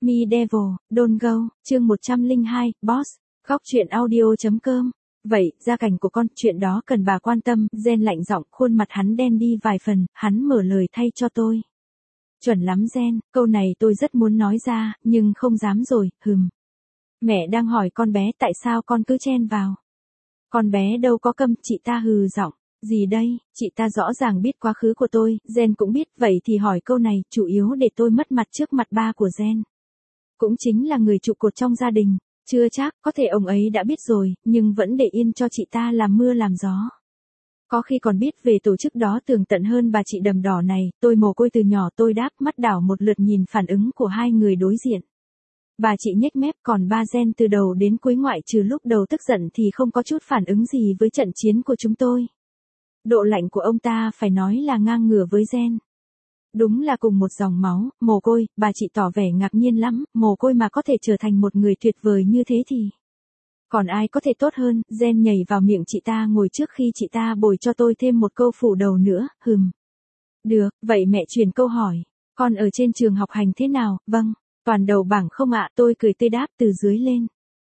Me Devil, Don't Go, chương 102, Boss, góc truyện audio.com. Vậy, gia cảnh của con, chuyện đó cần bà quan tâm, Gen lạnh giọng, khuôn mặt hắn đen đi vài phần, hắn mở lời thay cho tôi. Chuẩn lắm Gen, câu này tôi rất muốn nói ra, nhưng không dám rồi, Mẹ đang hỏi con bé tại sao con cứ chen vào. Con bé đâu có câm, chị ta hừ giọng. Gì đây, chị ta rõ ràng biết quá khứ của tôi, Gen cũng biết, vậy thì hỏi câu này, chủ yếu để tôi mất mặt trước mặt ba của Gen. Cũng chính là người trụ cột trong gia đình, chưa chắc, có thể ông ấy đã biết rồi, nhưng vẫn để yên cho chị ta làm mưa làm gió. Có khi còn biết về tổ chức đó tường tận hơn bà chị đầm đỏ này, tôi mồ côi từ nhỏ tôi đáp mắt đảo một lượt nhìn phản ứng của hai người đối diện. Bà chị nhếch mép, còn ba Gen từ đầu đến cuối ngoại trừ lúc đầu tức giận thì không có chút phản ứng gì với trận chiến của chúng tôi. Độ lạnh của ông ta phải nói là ngang ngửa với Gen. Đúng là cùng một dòng máu, mồ côi, bà chị tỏ vẻ ngạc nhiên lắm, mồ côi mà có thể trở thành một người tuyệt vời như thế thì. Còn ai có thể tốt hơn, Gen nhảy vào miệng chị ta ngồi trước khi chị ta bồi cho tôi thêm một câu phủ đầu nữa, Được, vậy mẹ truyền câu hỏi, con ở trên trường học hành thế nào, vâng, toàn đầu bảng không ạ, tôi cười tươi đáp từ dưới lên.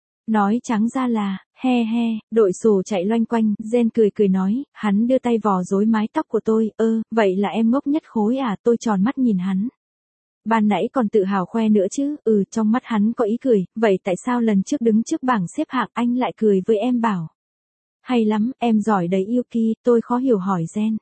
Nói trắng ra là, he, đội sổ chạy loanh quanh, Gen cười nói, hắn đưa tay vò rối mái tóc của tôi, vậy là em ngốc nhất khối à, tôi tròn mắt nhìn hắn. Ban nãy còn tự hào khoe nữa chứ, trong mắt hắn có ý cười, vậy tại sao lần trước đứng trước bảng xếp hạng anh lại cười với em bảo. Hay lắm, em giỏi đấy Yuki, tôi khó hiểu hỏi Gen.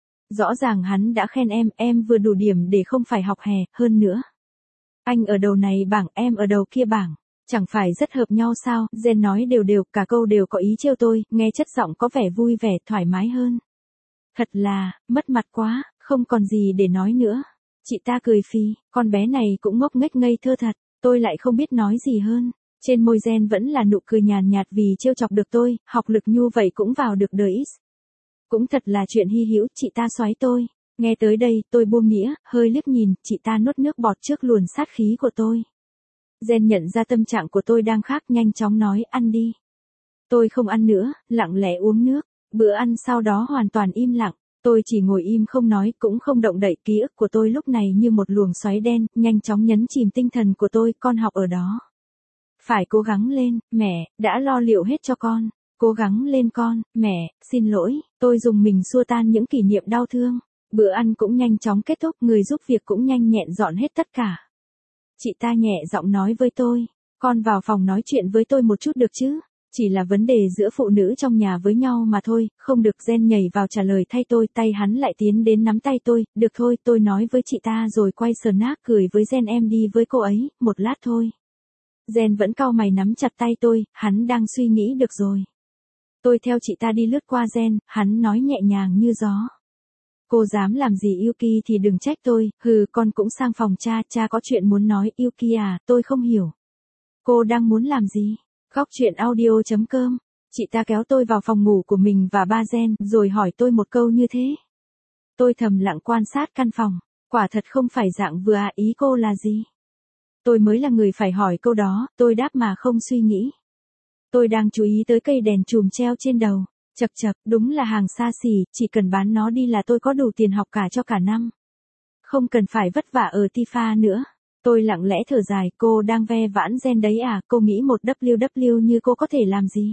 Rõ ràng hắn đã khen em vừa đủ điểm để không phải học hè, hơn nữa. Anh ở đầu này bảng, em ở đầu kia bảng. Chẳng phải rất hợp nhau sao, Gen nói đều, cả câu đều có ý trêu tôi, nghe chất giọng có vẻ vui vẻ, thoải mái hơn. Thật là, mất mặt quá, không còn gì để nói nữa. Chị ta cười phì, con bé này cũng ngốc nghếch ngây thơ thật, tôi lại không biết nói gì hơn. Trên môi Gen vẫn là nụ cười nhàn nhạt vì trêu chọc được tôi, học lực nhu vậy cũng vào được đời ít. Cũng thật là chuyện hy hữu, chị ta xoáy tôi. Nghe tới đây, tôi buông nghĩa, hơi liếc nhìn, chị ta nuốt nước bọt trước luồn sát khí của tôi. Gen nhận ra tâm trạng của tôi đang khác, nhanh chóng nói ăn đi. Tôi không ăn nữa, lặng lẽ uống nước. Bữa ăn sau đó hoàn toàn im lặng. Tôi chỉ ngồi im không nói, cũng không động đậy. Ký ức của tôi lúc này như một luồng xoáy đen, nhanh chóng nhấn chìm tinh thần của tôi, con học ở đó. Phải cố gắng lên, mẹ, đã lo liệu hết cho con. Cố gắng lên con, mẹ, xin lỗi, tôi dùng mình xua tan những kỷ niệm đau thương. Bữa ăn cũng nhanh chóng kết thúc, người giúp việc cũng nhanh nhẹn dọn hết tất cả. Chị ta nhẹ giọng nói với tôi, con vào phòng nói chuyện với tôi một chút được chứ, chỉ là vấn đề giữa phụ nữ trong nhà với nhau mà thôi, không được. Gen nhảy vào trả lời thay tôi, tay hắn lại tiến đến nắm tay tôi, được thôi, tôi nói với chị ta rồi quay snack cười với Gen, em đi với cô ấy, một lát thôi. Gen vẫn cau mày nắm chặt tay tôi, hắn đang suy nghĩ được rồi. Tôi theo chị ta đi lướt qua Gen, hắn nói nhẹ nhàng như gió. Cô dám làm gì Yuki thì đừng trách tôi, con cũng sang phòng cha có chuyện muốn nói. Yuki à, tôi không hiểu. Cô đang muốn làm gì? Góc truyện audio.com. Chị ta kéo tôi vào phòng ngủ của mình và ba Gen, rồi hỏi tôi một câu như thế. Tôi thầm lặng quan sát căn phòng, quả thật không phải dạng vừa ý cô là gì? Tôi mới là người phải hỏi câu đó, tôi đáp mà không suy nghĩ. Tôi đang chú ý tới cây đèn chùm treo trên đầu. Chật, đúng là hàng xa xỉ, chỉ cần bán nó đi là tôi có đủ tiền học cả cho cả năm. Không cần phải vất vả ở Tifa nữa. Tôi lặng lẽ thở dài, cô đang ve vãn Gen đấy à, cô nghĩ một WW như cô có thể làm gì?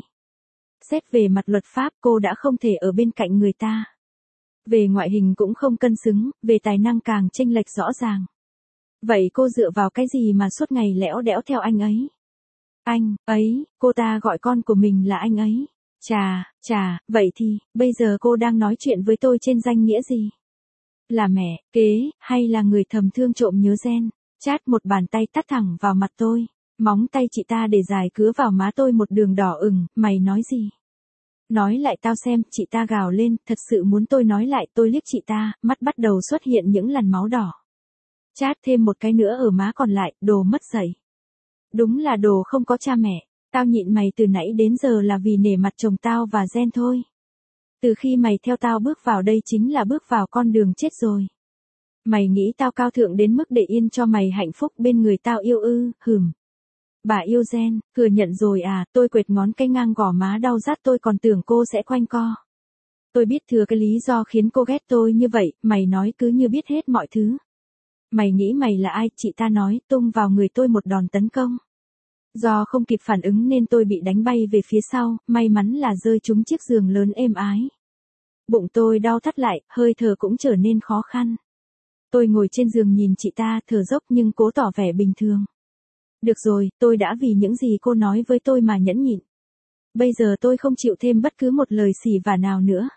Xét về mặt luật pháp cô đã không thể ở bên cạnh người ta. Về ngoại hình cũng không cân xứng, về tài năng càng chênh lệch rõ ràng. Vậy cô dựa vào cái gì mà suốt ngày lẽo đẽo theo anh ấy? Anh ấy, cô ta gọi con của mình là anh ấy. Chà, vậy thì, bây giờ cô đang nói chuyện với tôi trên danh nghĩa gì? Là mẹ, kế, hay là người thầm thương trộm nhớ Gen? Chát một bàn tay tát thẳng vào mặt tôi. Móng tay chị ta để dài cứa vào má tôi một đường đỏ ửng, mày nói gì? Nói lại tao xem, chị ta gào lên, thật sự muốn tôi nói lại. Tôi liếc chị ta, mắt bắt đầu xuất hiện những làn máu đỏ. Chát thêm một cái nữa ở má còn lại, đồ mất dạy. Đúng là đồ không có cha mẹ. Tao nhịn mày từ nãy đến giờ là vì nể mặt chồng tao và Gen thôi. Từ khi mày theo tao bước vào đây chính là bước vào con đường chết rồi. Mày nghĩ tao cao thượng đến mức để yên cho mày hạnh phúc bên người tao yêu ư? Bà yêu Gen, thừa nhận rồi à? Tôi quệt ngón cái ngang gò má đau rát, tôi còn tưởng cô sẽ quanh co. Tôi biết thừa cái lý do khiến cô ghét tôi như vậy, mày nói cứ như biết hết mọi thứ. Mày nghĩ mày là ai? Chị ta nói, tung vào người tôi một đòn tấn công. Do không kịp phản ứng nên tôi bị đánh bay về phía sau, may mắn là rơi trúng chiếc giường lớn êm ái. Bụng tôi đau thắt lại, hơi thở cũng trở nên khó khăn. Tôi ngồi trên giường nhìn chị ta thở dốc nhưng cố tỏ vẻ bình thường. Được rồi, tôi đã vì những gì cô nói với tôi mà nhẫn nhịn. Bây giờ tôi không chịu thêm bất cứ một lời xỉ vả nào nữa.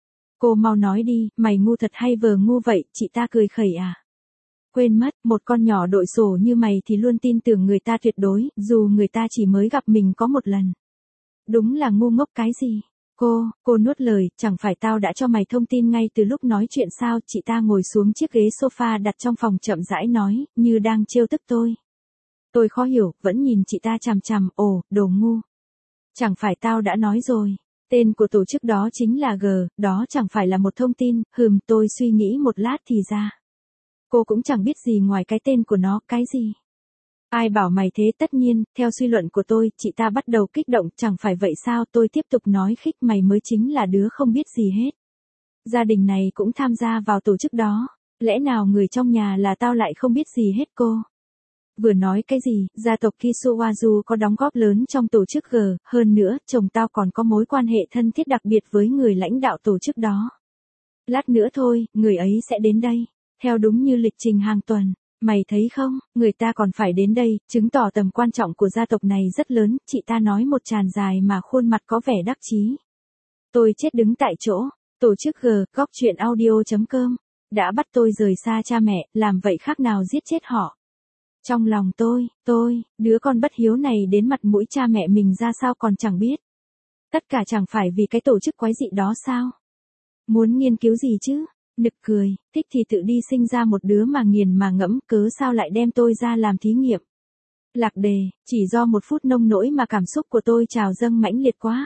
Cô mau nói đi, mày ngu thật hay vờ ngu vậy? Chị ta cười khẩy à. Quên mất, một con nhỏ đội sổ như mày thì luôn tin tưởng người ta tuyệt đối, dù người ta chỉ mới gặp mình có một lần. Đúng là ngu ngốc cái gì? Cô nuốt lời, chẳng phải tao đã cho mày thông tin ngay từ lúc nói chuyện sao? Chị ta ngồi xuống chiếc ghế sofa đặt trong phòng chậm rãi nói, như đang trêu tức tôi. Tôi khó hiểu, vẫn nhìn chị ta chằm chằm, ồ, đồ ngu. Chẳng phải tao đã nói rồi, tên của tổ chức đó chính là G, đó chẳng phải là một thông tin, tôi suy nghĩ một lát thì ra. Cô cũng chẳng biết gì ngoài cái tên của nó, cái gì. Ai bảo mày thế? Tất nhiên, theo suy luận của tôi, chị ta bắt đầu kích động, chẳng phải vậy sao? Tôi tiếp tục nói khích, mày mới chính là đứa không biết gì hết. Gia đình này cũng tham gia vào tổ chức đó, lẽ nào người trong nhà là tao lại không biết gì hết? Cô vừa nói cái gì? Gia tộc Kisuwazu có đóng góp lớn trong tổ chức G, hơn nữa, chồng tao còn có mối quan hệ thân thiết đặc biệt với người lãnh đạo tổ chức đó. Lát nữa thôi, người ấy sẽ đến đây, theo đúng như lịch trình hàng tuần. Mày thấy không, người ta còn phải đến đây, chứng tỏ tầm quan trọng của gia tộc này rất lớn, chị ta nói một tràng dài mà khuôn mặt có vẻ đắc chí. Tôi chết đứng tại chỗ, tổ chức G, góc chuyện audio.com, đã bắt tôi rời xa cha mẹ, làm vậy khác nào giết chết họ. Trong lòng tôi, đứa con bất hiếu này đến mặt mũi cha mẹ mình ra sao còn chẳng biết. Tất cả chẳng phải vì cái tổ chức quái dị đó sao? Muốn nghiên cứu gì chứ? Nực cười, thích thì tự đi sinh ra một đứa mà nghiền mà ngẫm, cớ sao lại đem tôi ra làm thí nghiệm. Lạc đề, chỉ do một phút nông nỗi mà cảm xúc của tôi trào dâng mãnh liệt quá.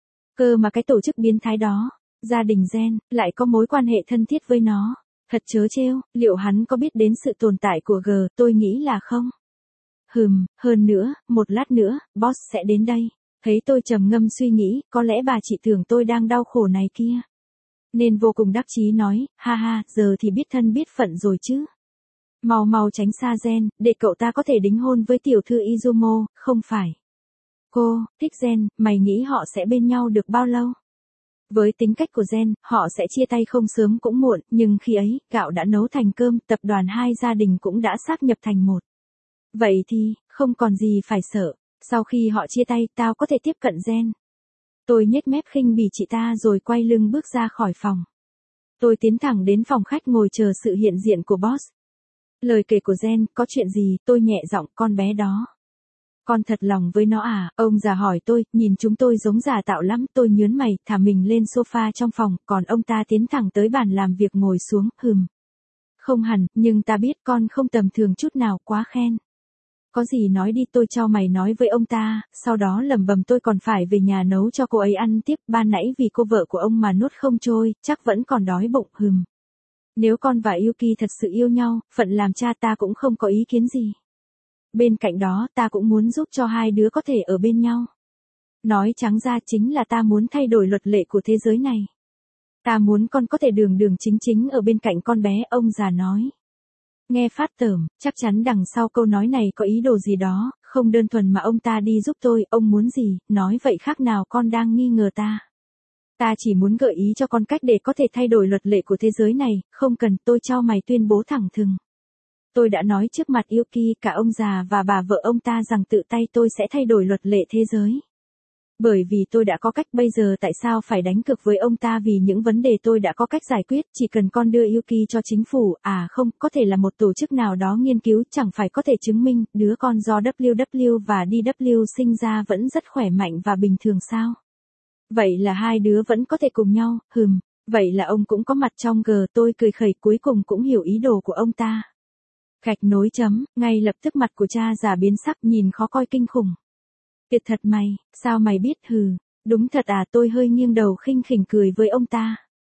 Cơ mà cái tổ chức biến thái đó, gia đình Gen, lại có mối quan hệ thân thiết với nó. Thật trớ trêu, liệu hắn có biết đến sự tồn tại của G? Tôi nghĩ là không. Hơn nữa, một lát nữa, boss sẽ đến đây. Thấy tôi trầm ngâm suy nghĩ, có lẽ bà chị tưởng tôi đang đau khổ này kia. Nên vô cùng đắc chí nói, ha ha, giờ thì biết thân biết phận rồi chứ. Mau tránh xa Gen, để cậu ta có thể đính hôn với tiểu thư Izumo, không phải. Cô, thích Gen, mày nghĩ họ sẽ bên nhau được bao lâu? Với tính cách của Gen, họ sẽ chia tay không sớm cũng muộn, nhưng khi ấy, gạo đã nấu thành cơm, tập đoàn hai gia đình cũng đã sáp nhập thành một. Vậy thì, không còn gì phải sợ, sau khi họ chia tay, tao có thể tiếp cận Gen. Tôi nhếch mép khinh bỉ chị ta rồi quay lưng bước ra khỏi phòng. Tôi tiến thẳng đến phòng khách ngồi chờ sự hiện diện của boss. Lời kể của Gen, có chuyện gì? Tôi nhẹ giọng, con bé đó. Con thật lòng với nó à? Ông già hỏi tôi, nhìn chúng tôi giống giả tạo lắm. Tôi nhớn mày, thả mình lên sofa trong phòng, còn ông ta tiến thẳng tới bàn làm việc ngồi xuống, Không hẳn, nhưng ta biết con không tầm thường chút nào, quá khen. Có gì nói đi, tôi cho mày nói với ông ta, sau đó lẩm bẩm tôi còn phải về nhà nấu cho cô ấy ăn tiếp, ban nãy vì cô vợ của ông mà nuốt không trôi, chắc vẫn còn đói bụng, Nếu con và Yuki thật sự yêu nhau, phận làm cha ta cũng không có ý kiến gì. Bên cạnh đó, ta cũng muốn giúp cho hai đứa có thể ở bên nhau. Nói trắng ra chính là ta muốn thay đổi luật lệ của thế giới này. Ta muốn con có thể đường chính chính ở bên cạnh con bé, ông già nói. Nghe phát tởm, chắc chắn đằng sau câu nói này có ý đồ gì đó, không đơn thuần mà ông ta đi giúp tôi, ông muốn gì, nói vậy khác nào con đang nghi ngờ ta. Ta chỉ muốn gợi ý cho con cách để có thể thay đổi luật lệ của thế giới này, không cần, tôi cho mày tuyên bố thẳng thừng. Tôi đã nói trước mặt Yuki, cả ông già và bà vợ ông ta rằng tự tay tôi sẽ thay đổi luật lệ thế giới. Bởi vì tôi đã có cách, bây giờ tại sao phải đánh cược với ông ta vì những vấn đề tôi đã có cách giải quyết, chỉ cần con đưa Yuki cho chính phủ, không, có thể là một tổ chức nào đó nghiên cứu, chẳng phải có thể chứng minh, đứa con do WW và DW sinh ra vẫn rất khỏe mạnh và bình thường sao? Vậy là hai đứa vẫn có thể cùng nhau, vậy là ông cũng có mặt trong G, tôi cười khẩy cuối cùng cũng hiểu ý đồ của ông ta. Gạch nối chấm, ngay lập tức mặt của cha già biến sắc nhìn khó coi kinh khủng. Tuyệt thật mày, sao mày biết? Đúng thật à? Tôi hơi nghiêng đầu khinh khỉnh cười với ông ta.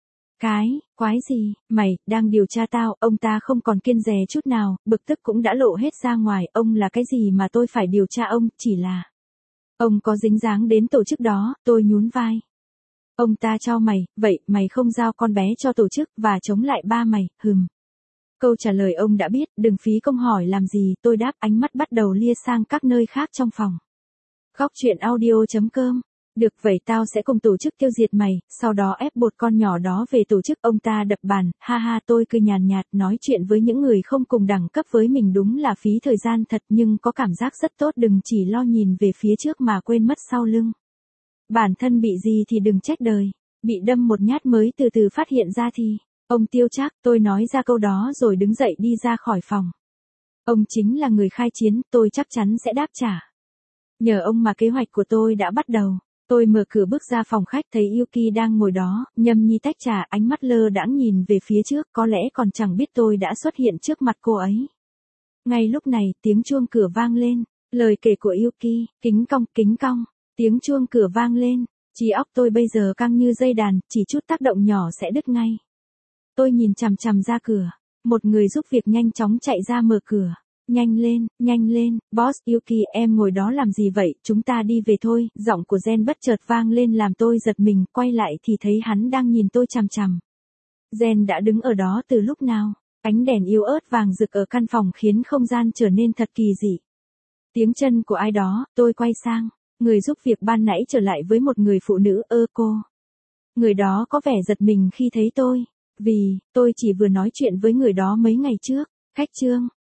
Quái gì, mày, đang điều tra tao, ông ta không còn kiêng dè chút nào, bực tức cũng đã lộ hết ra ngoài, ông là cái gì mà tôi phải điều tra ông, chỉ là ông có dính dáng đến tổ chức đó, tôi nhún vai. Ông ta cho mày, vậy mày không giao con bé cho tổ chức và chống lại ba mày, Câu trả lời ông đã biết, đừng phí công hỏi làm gì, tôi đáp, ánh mắt bắt đầu lia sang các nơi khác trong phòng. Góc truyện audio.com. Được vậy tao sẽ cùng tổ chức tiêu diệt mày, sau đó ép bột con nhỏ đó về tổ chức. Ông ta đập bàn, ha ha, tôi cười nhàn nhạt, nói chuyện với những người không cùng đẳng cấp với mình đúng là phí thời gian thật, nhưng có cảm giác rất tốt, đừng chỉ lo nhìn về phía trước mà quên mất sau lưng. Bản thân bị gì thì đừng trách đời, bị đâm một nhát mới từ từ phát hiện ra thì, ông Tiêu Trác, tôi nói ra câu đó rồi đứng dậy đi ra khỏi phòng. Ông chính là người khai chiến, tôi chắc chắn sẽ đáp trả. Nhờ ông mà kế hoạch của tôi đã bắt đầu. Tôi mở cửa bước ra phòng khách thấy Yuki đang ngồi đó, nhâm nhi tách trà, ánh mắt lơ đãng nhìn về phía trước, có lẽ còn chẳng biết tôi đã xuất hiện trước mặt cô ấy. Ngay lúc này, tiếng chuông cửa vang lên, lời kể của Yuki, kính cong, tiếng chuông cửa vang lên, trí óc tôi bây giờ căng như dây đàn, chỉ chút tác động nhỏ sẽ đứt ngay. Tôi nhìn chằm chằm ra cửa, một người giúp việc nhanh chóng chạy ra mở cửa. Nhanh lên, boss. Yuki, em ngồi đó làm gì vậy, chúng ta đi về thôi. Giọng của Gen bất chợt vang lên làm tôi giật mình, quay lại thì thấy hắn đang nhìn tôi chằm chằm. Gen đã đứng ở đó từ lúc nào? Ánh đèn yếu ớt vàng rực ở căn phòng khiến không gian trở nên thật kỳ dị. Tiếng chân của ai đó, tôi quay sang. Người giúp việc ban nãy trở lại với một người phụ nữ, cô. Người đó có vẻ giật mình khi thấy tôi, vì tôi chỉ vừa nói chuyện với người đó mấy ngày trước. Khách Trương.